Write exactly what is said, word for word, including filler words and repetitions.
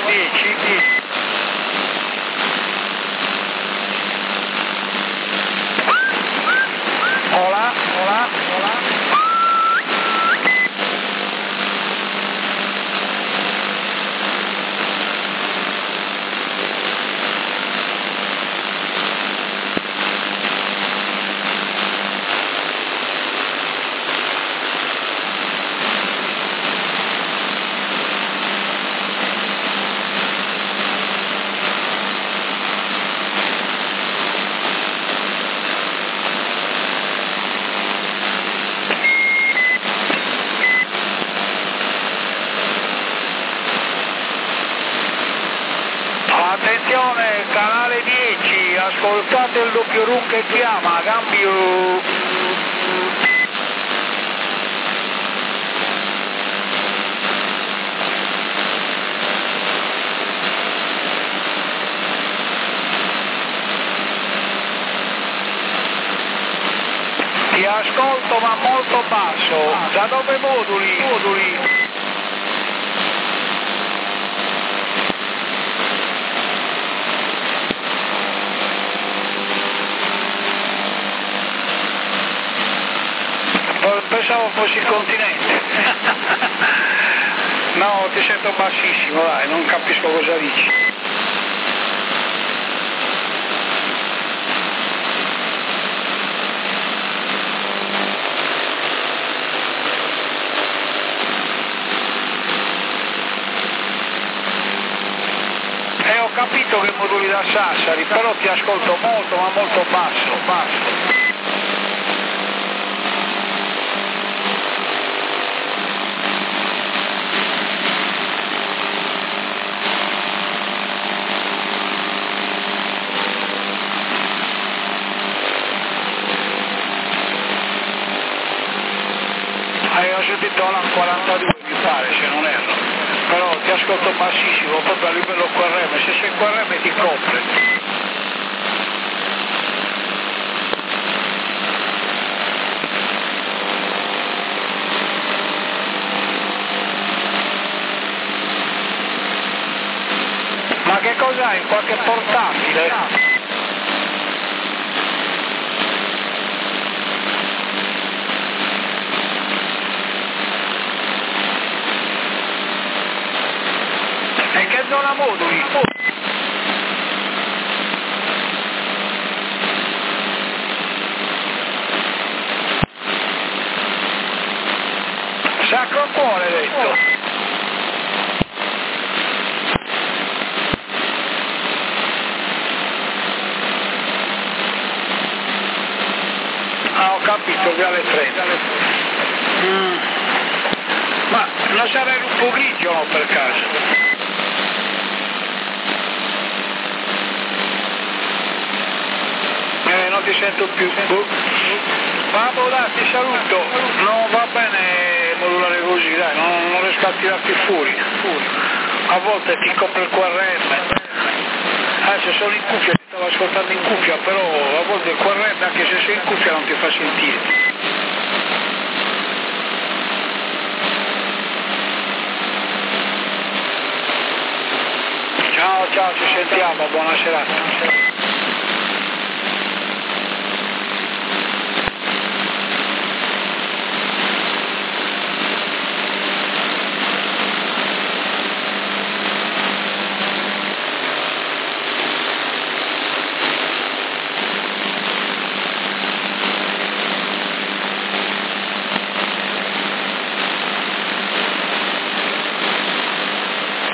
dieci. Hola, hola, hola. Attenzione, canale dieci, ascoltate il doppio room che chiama, cambio. Ti ascolto ma molto basso, da dove moduli? Moduli. Pensavo fossi il continente. No, ti sento bassissimo, dai, non capisco cosa dici. E ho capito che moduli da Sassari, però ti ascolto molto, ma molto basso, basso. Ho sentito la quarantadue mi pare, se non erro, però ti ascolto bassissimo, proprio a livello Q R M, se sei Q R M ti copre. Ma che cos'hai? Qualche portatile? E che zona moduli? Sacro Cuore, detto. Ah, ho capito, Viale trenta. Mm. Ma non sarei un po' grigio, no, per caso? Eh, non ti sento più. Vabbè, dai, ti saluto. Non va bene modulare così, dai, non, non riesco a tirarti fuori. A volte ti copre il Q R M. Adesso sono in cuffia, ti stavo ascoltando in cuffia, però a volte il Q R M, anche se sei in cuffia, non ti fa sentire. Ciao, ciao, ci sentiamo, buona serata.